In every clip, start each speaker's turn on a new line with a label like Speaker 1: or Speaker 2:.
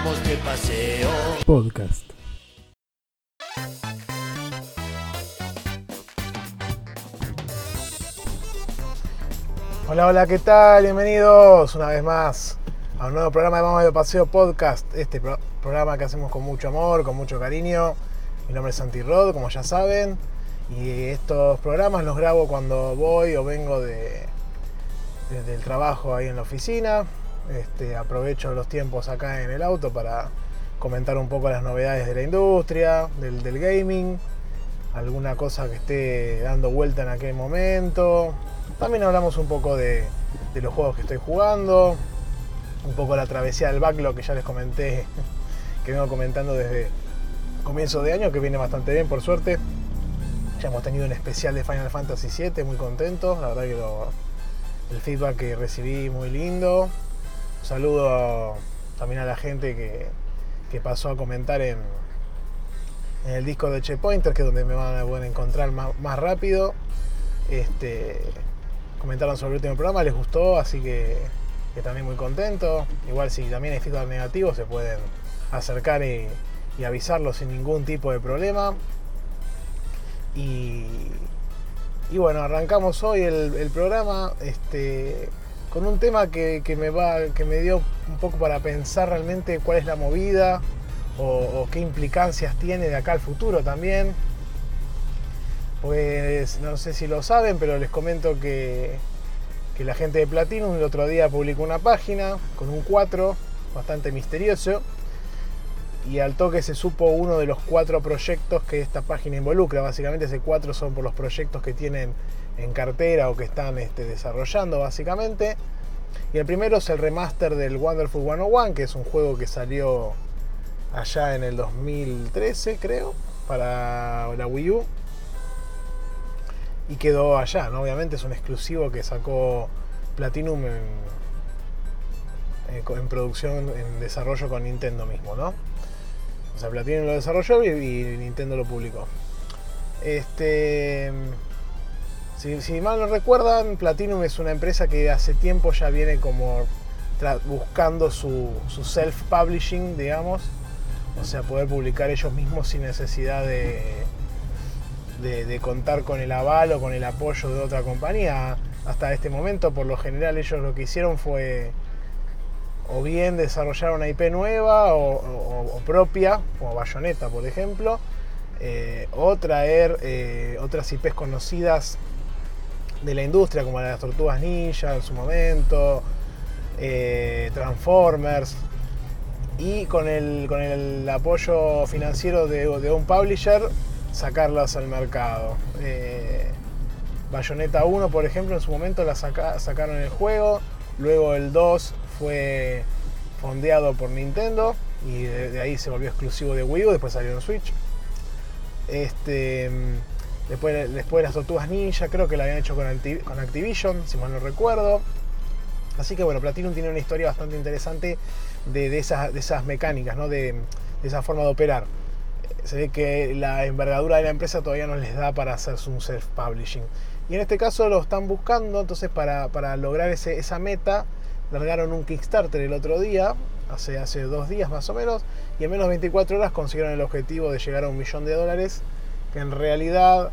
Speaker 1: vamos de paseo.
Speaker 2: Podcast. Hola, ¿qué tal? Bienvenidos una vez más a un nuevo programa de Vamos de Paseo Podcast. Este programa que hacemos con mucho amor, con mucho cariño. Mi nombre es Santi Rod, como ya saben. Y estos programas los grabo cuando voy o vengo desde el trabajo ahí en la oficina. Aprovecho los tiempos acá en el auto para comentar un poco las novedades de la industria, del gaming, alguna cosa que esté dando vuelta en aquel momento. También hablamos un poco de los juegos que estoy jugando, un poco la travesía del backlog que ya les comenté, que vengo comentando desde comienzo de año, que viene bastante bien por suerte. Ya hemos tenido un especial de Final Fantasy VII, muy contentos, la verdad que el feedback que recibí muy lindo. Un saludo también a la gente que pasó a comentar en el Discord de Checkpointers, que es donde me van a poder encontrar más rápido. Comentaron sobre el último programa, les gustó, así que también muy contento. Igual si también hay feedback negativo se pueden acercar y avisarlo sin ningún tipo de problema. Y bueno, arrancamos hoy el programa con un tema que me dio un poco para pensar realmente cuál es la movida o qué implicancias tiene de acá al futuro también. Pues no sé si lo saben, pero les comento que la gente de Platinum el otro día publicó una página con un 4 bastante misterioso, y al toque se supo uno de los 4 proyectos que esta página involucra. Básicamente ese 4 son por los proyectos que tienen en cartera o que están desarrollando básicamente. Y el primero es el remaster del Wonderful 101, que es un juego que salió allá en el 2013 creo, para la Wii U. Y quedó allá, ¿no? Obviamente es un exclusivo que sacó Platinum en producción, en desarrollo con Nintendo mismo, ¿no? O sea, Platinum lo desarrolló y Nintendo lo publicó. Si mal no recuerdan, Platinum es una empresa que hace tiempo ya viene como buscando su self-publishing, digamos. O sea, poder publicar ellos mismos sin necesidad de contar con el aval o con el apoyo de otra compañía. Hasta este momento, por lo general, ellos lo que hicieron fue o bien desarrollar una IP nueva o propia, como Bayonetta, por ejemplo, o traer otras IPs conocidas de la industria, como las Tortugas Ninja en su momento, Transformers, y con el apoyo financiero de un publisher, sacarlas al mercado. Bayonetta 1, por ejemplo, en su momento sacaron el juego, luego el 2 fue fondeado por Nintendo y de ahí se volvió exclusivo de Wii U, después salió en Switch. Después las Tortugas Ninja creo que la habían hecho con Activision, si mal no recuerdo. Así que bueno, Platinum tiene una historia bastante interesante de esas mecánicas, ¿no? de esa forma de operar. Se ve que la envergadura de la empresa todavía no les da para hacerse un self-publishing. Y en este caso lo están buscando, entonces para lograr esa meta, largaron un Kickstarter el otro día, hace 2 días más o menos, y en menos de 24 horas consiguieron el objetivo de llegar a $1 millón, que en realidad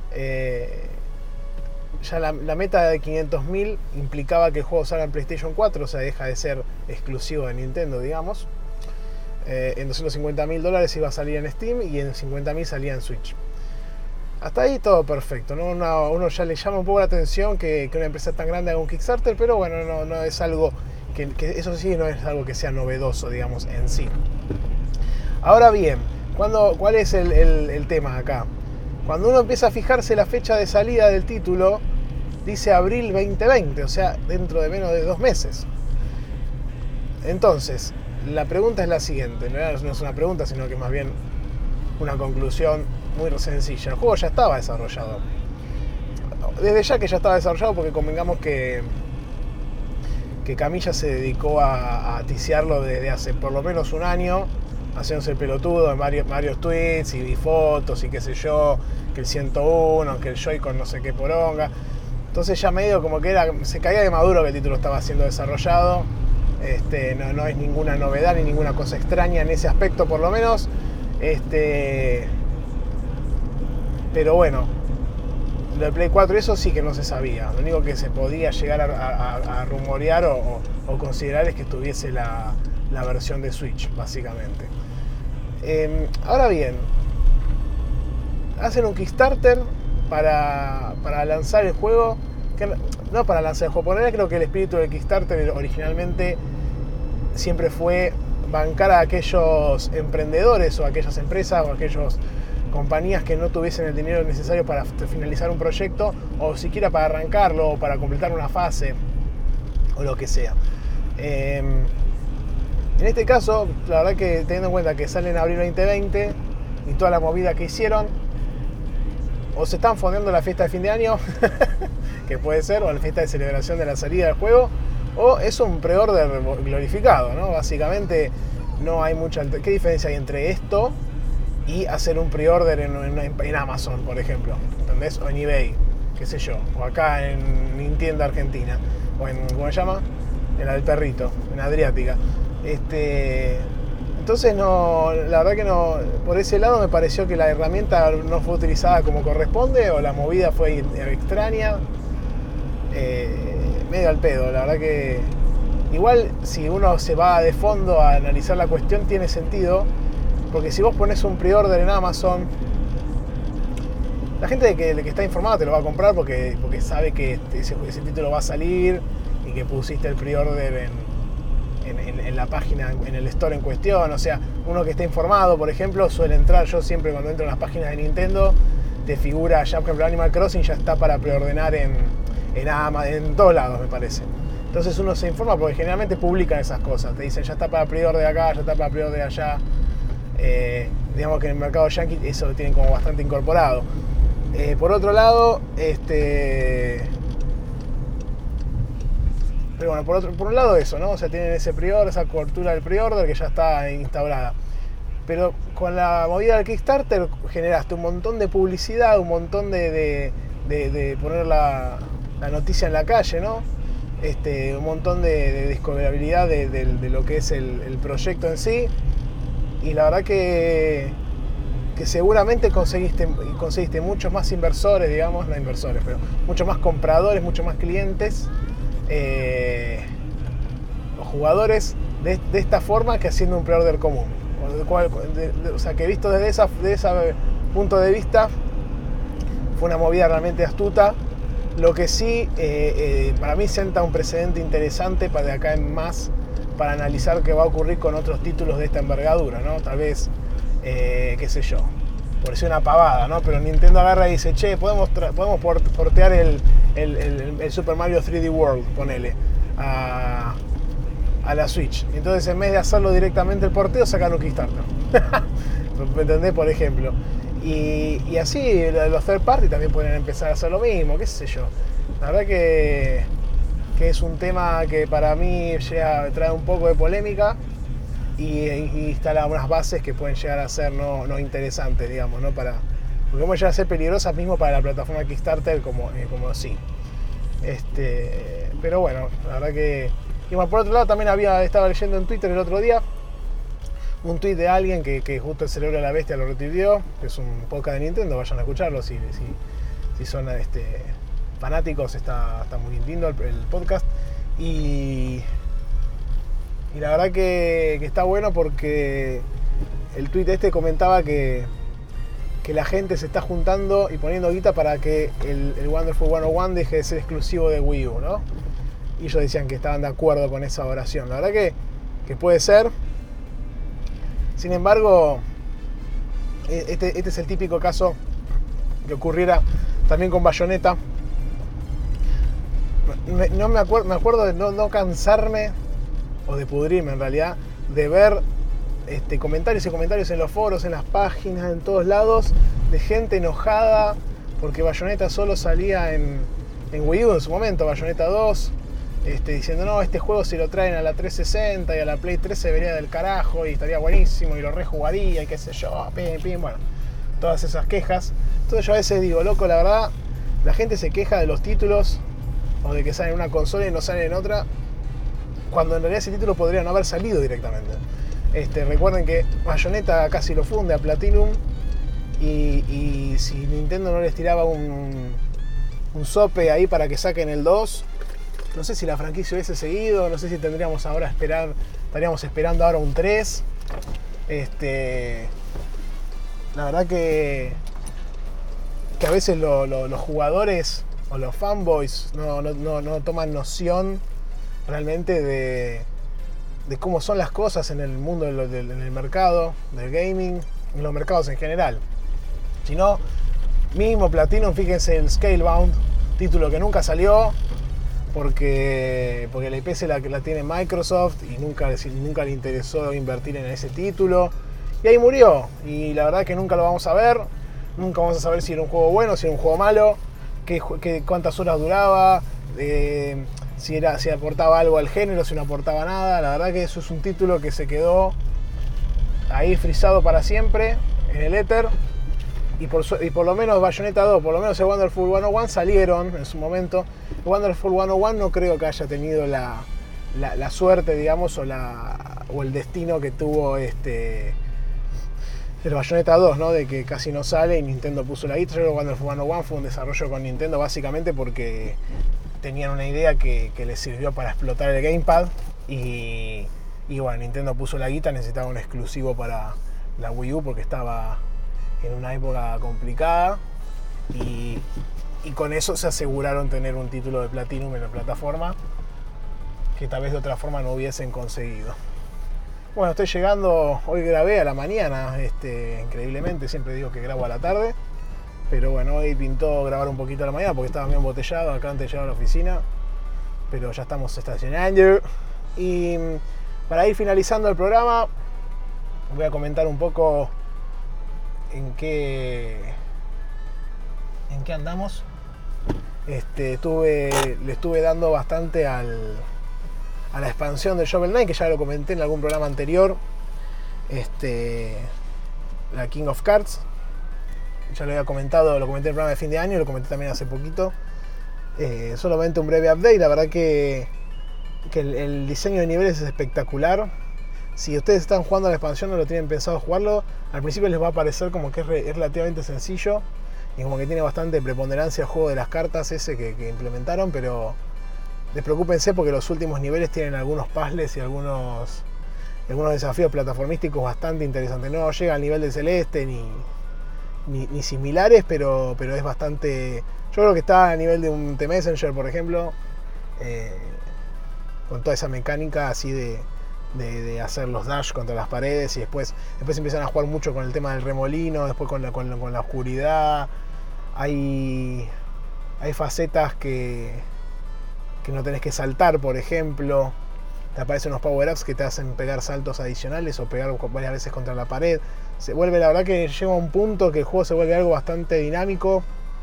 Speaker 2: ya la meta de 500.000 implicaba que el juego salga en PlayStation 4, o sea, deja de ser exclusivo de Nintendo, digamos. En $250.000 iba a salir en Steam y en 50.000 salía en Switch. Hasta ahí todo perfecto, ¿no? Uno ya le llama un poco la atención que una empresa tan grande haga un Kickstarter, pero bueno, no es algo que eso sí, no es algo que sea novedoso, digamos, en sí. Ahora bien, ¿cuál es el tema acá? Cuando uno empieza a fijarse la fecha de salida del título, dice abril 2020, o sea, dentro de menos de 2 meses. Entonces, la pregunta es la siguiente, no es una pregunta, sino que más bien una conclusión muy sencilla. El juego ya estaba desarrollado. Desde ya que ya estaba desarrollado, porque convengamos que Camilla se dedicó a ticiarlo desde hace por lo menos un año, haciéndose el pelotudo en varios tweets y fotos y qué sé yo, que el 101, que el Joy-Con no sé qué poronga. Entonces ya medio como que se caía de maduro que el título estaba siendo desarrollado. No es ninguna novedad ni ninguna cosa extraña en ese aspecto, por lo menos. Pero bueno, lo de Play 4, eso sí que no se sabía. Lo único que se podía llegar a rumorear o considerar es que tuviese la versión de Switch, básicamente. Ahora bien, hacen un Kickstarter para lanzar el juego. No para lanzar el juego, por ahora creo que el espíritu del Kickstarter originalmente siempre fue bancar a aquellos emprendedores o aquellas empresas o aquellas compañías que no tuviesen el dinero necesario para finalizar un proyecto o siquiera para arrancarlo o para completar una fase o lo que sea. En este caso, la verdad que teniendo en cuenta que sale en abril 2020 y toda la movida que hicieron, o se están fondeando la fiesta de fin de año, que puede ser, o la fiesta de celebración de la salida del juego, o es un pre-order glorificado, ¿no? Básicamente no hay mucha... ¿Qué diferencia hay entre esto y hacer un pre-order en Amazon, por ejemplo? ¿Entendés? O en eBay, qué sé yo, o acá en Nintendo Argentina, o en, ¿cómo se llama? En la del perrito, en Adriática. Entonces no, la verdad que no, por ese lado me pareció que la herramienta no fue utilizada como corresponde o la movida fue extraña, medio al pedo. La verdad que igual si uno se va de fondo a analizar la cuestión tiene sentido, porque si vos pones un pre-order en Amazon, la gente que está informada te lo va a comprar porque sabe que ese título va a salir y que pusiste el pre-order en la página, en el store en cuestión. O sea, uno que está informado, por ejemplo, suele entrar. Yo siempre cuando entro en las páginas de Nintendo te figura ya, por ejemplo, Animal Crossing ya está para preordenar en Amazon, en todos lados me parece. Entonces uno se informa porque generalmente publican esas cosas, te dicen ya está para preorder acá, ya está para preorder allá. Digamos que en el mercado yankee eso lo tienen como bastante incorporado. Por otro lado, pero bueno, por un lado eso, ¿no? O sea, tienen ese pre-order, esa cobertura del pre-order que ya está instaurada. Pero con la movida del Kickstarter generaste un montón de publicidad, un montón de poner la noticia en la calle, ¿no? Un montón de discoverabilidad de lo que es el proyecto en sí. Y la verdad que seguramente conseguiste muchos más inversores, digamos, no inversores, pero muchos más compradores, muchos más clientes, o jugadores de esta forma que haciendo un pre-order común. O sea, que visto desde ese punto de vista fue una movida realmente astuta. Lo que sí, para mí sienta un precedente interesante para de acá en más, para analizar qué va a ocurrir con otros títulos de esta envergadura, ¿no? Tal vez, qué sé yo, por decir una pavada, ¿no? Pero Nintendo agarra y dice, che, podemos portear el Super Mario 3D World, ponele, a la Switch. Entonces, en vez de hacerlo directamente el porteo, sacan un Kickstarter. ¿Me entendés? Por ejemplo. Y así los third party también pueden empezar a hacer lo mismo, qué sé yo. La verdad que es un tema que para mí trae un poco de polémica y instala unas bases que pueden llegar a ser no interesantes, digamos, ¿no? Porque pueden llegar a ser peligrosas mismo para la plataforma Kickstarter como sí. Pero bueno, la verdad que... Y bueno, por otro lado también estaba leyendo en Twitter el otro día un tweet de alguien que justo el Cerebro de la Bestia lo retuiteó, que es un podcast de Nintendo, vayan a escucharlo si son fanáticos, está muy lindo el podcast. Y la verdad que está bueno porque el tweet comentaba que la gente se está juntando y poniendo guita para que el Wonderful 101 deje de ser exclusivo de Wii U, ¿no? Y ellos decían que estaban de acuerdo con esa oración. La verdad que puede ser. Sin embargo, este es el típico caso que ocurriera también con Bayonetta. Me acuerdo de no cansarme, o de pudrirme en realidad, de ver comentarios y comentarios en los foros, en las páginas, en todos lados, de gente enojada porque Bayonetta solo salía en Wii U en su momento, Bayonetta 2, diciendo no, este juego si lo traen a la 360 y a la Play 3 se vería del carajo y estaría buenísimo y lo rejugaría y qué sé yo, bueno, todas esas quejas. Entonces yo a veces digo, loco, la verdad, la gente se queja de los títulos o de que salen en una consola y no salen en otra, cuando en realidad ese título podría no haber salido directamente. Recuerden que Bayonetta casi lo funde a Platinum y si Nintendo no les tiraba un sope ahí para que saquen el 2, no sé si la franquicia hubiese seguido, no sé si estaríamos esperando ahora un 3. La verdad que a veces los jugadores o los fanboys no toman noción realmente de cómo son las cosas en el mundo en el mercado del gaming, en los mercados en general. Si no, mismo Platinum, fíjense el Scalebound, título que nunca salió porque la IP la tiene Microsoft y nunca le interesó invertir en ese título. Y ahí murió. Y la verdad es que nunca lo vamos a ver. Nunca vamos a saber si era un juego bueno, si era un juego malo, cuántas horas duraba, si aportaba algo al género, si no aportaba nada. La verdad que eso es un título que se quedó ahí frisado para siempre en el éter. Y por lo menos Bayonetta 2, por lo menos el Wonderful 101 salieron en su momento. El Wonderful 101 no creo que haya tenido la suerte, digamos, o el destino que tuvo el Bayonetta 2, ¿no? De que casi no sale y Nintendo puso la guita. El Wonderful 101 fue un desarrollo con Nintendo básicamente porque tenían una idea que les sirvió para explotar el gamepad y bueno, Nintendo puso la guita, necesitaba un exclusivo para la Wii U porque estaba en una época complicada y con eso se aseguraron tener un título de Platinum en la plataforma que tal vez de otra forma no hubiesen conseguido. Bueno, estoy llegando, hoy grabé a la mañana, increíblemente, siempre digo que grabo a la tarde, pero bueno, hoy pintó grabar un poquito a la mañana porque estaba medio embotellado acá antes de llegar a la oficina, pero ya estamos estacionando. Y para ir finalizando el programa, voy a comentar un poco en qué andamos. Le estuve dando bastante a la expansión de Shovel Knight, que ya lo comenté en algún programa anterior, la King of Cards. Ya lo había comentado, lo comenté en el programa de fin de año, lo comenté también hace poquito. Solamente un breve update. La verdad que el diseño de niveles es espectacular. Si ustedes están jugando a la expansión o lo tienen pensado jugarlo, al principio les va a parecer como que es relativamente sencillo y como que tiene bastante preponderancia el juego de las cartas ese que implementaron, pero despreocúpense porque los últimos niveles tienen algunos puzzles y algunos desafíos plataformísticos bastante interesantes. No llega al nivel del Celeste ni similares, pero es bastante... Yo creo que está a nivel de un T-Messenger, por ejemplo, con toda esa mecánica así de hacer los dash contra las paredes y después empiezan a jugar mucho con el tema del remolino, después con la oscuridad. Hay facetas que no tenés que saltar, por ejemplo. Te aparecen unos power-ups que te hacen pegar saltos adicionales o pegar varias veces contra la pared. Se vuelve, la verdad que llega a un punto que el juego se vuelve algo bastante dinámico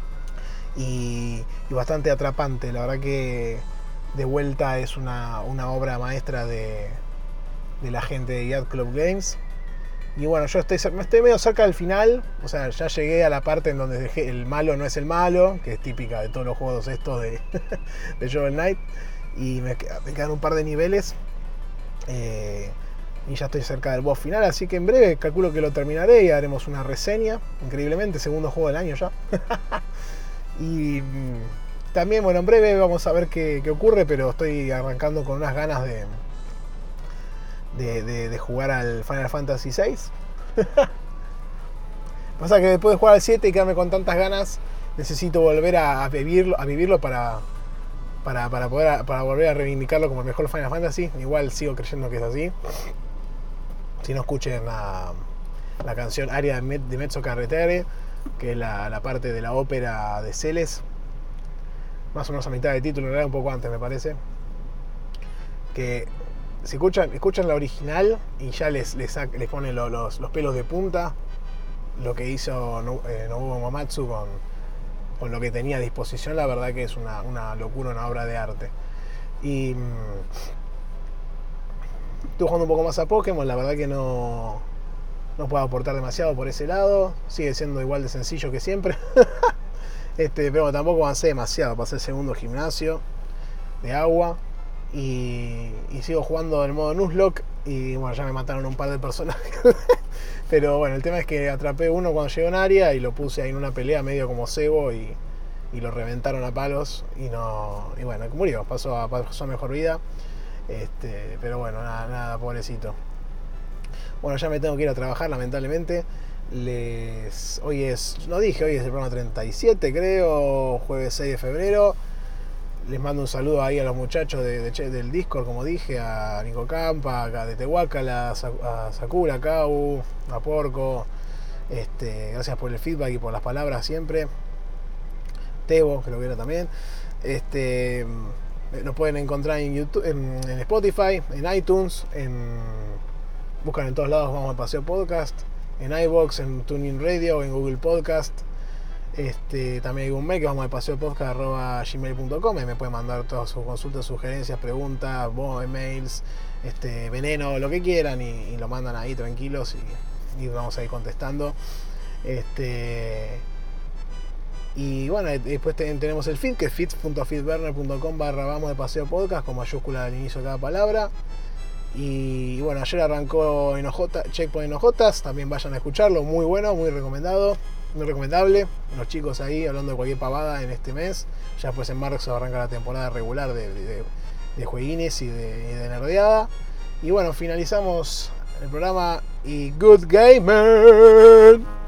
Speaker 2: y bastante atrapante. La verdad que de vuelta es una obra maestra de la gente de Yacht Club Games. Y bueno, yo estoy medio cerca del final. O sea, ya llegué a la parte en donde dejé el malo no es el malo, que es típica de todos los juegos estos de Shovel Knight. Y me quedan un par de niveles y ya estoy cerca del boss final, así que en breve calculo que lo terminaré y haremos una reseña. Increíblemente, segundo juego del año ya. Y también, bueno, en breve vamos a ver qué ocurre, pero estoy arrancando con unas ganas de jugar al Final Fantasy VI. Pasa que después de jugar al 7 y quedarme con tantas ganas, necesito volver a vivirlo para volver a reivindicarlo como el mejor Final Fantasy. Igual sigo creyendo que es así. Si no, escuchen la canción Aria de Mezzo Carretere, que es la parte de la ópera de Celes, más o menos a mitad de título, en realidad un poco antes me parece. Que si escuchan la original y ya les ponen los pelos de punta lo que hizo Nobuo Uematsu con lo que tenía a disposición. La verdad que es una locura, una obra de arte. Y estoy jugando un poco más a Pokémon. La verdad que no puedo aportar demasiado por ese lado. Sigue siendo igual de sencillo que siempre. Pero tampoco avancé demasiado. Pasé el segundo gimnasio de agua. y sigo jugando el modo Nuzlocke. Y bueno, ya me mataron un par de personajes. Pero bueno, el tema es que atrapé uno cuando llegó en área y lo puse ahí en una pelea medio como cebo y lo reventaron a palos y bueno, murió, pasó a mejor vida. Pero bueno, nada, pobrecito. Bueno, ya me tengo que ir a trabajar, lamentablemente. Hoy es el programa 37, creo, jueves 6 de febrero. Les mando un saludo ahí a los muchachos del Discord, como dije, a Nico Campa, acá de Tehuacala, a Sakura, a Kau, a Porco. Gracias por el feedback y por las palabras siempre. Tebo, creo que era también. Nos pueden encontrar en YouTube, en Spotify, en iTunes, buscan en todos lados Vamos de Paseo Podcast, en iVoox, en TuneIn Radio, en Google Podcast. También hay un mail que vamos de paseo podcast@gmail.com y me pueden mandar todas sus consultas, sugerencias, preguntas, emails, veneno, lo que quieran y lo mandan ahí tranquilos y vamos a ir contestando. Y bueno, después tenemos el feed, que es feeds.feedburner.com/vamos de paseo podcast con mayúscula al inicio de cada palabra. Y bueno, ayer arrancó Checkpoint Enojotas, también vayan a escucharlo, muy bueno, muy recomendado, muy recomendable. Los chicos ahí hablando de cualquier pavada en este mes. Ya pues en marzo arranca la temporada regular de jueguines y de nerdeada. Y bueno, finalizamos el programa y Good Gamer.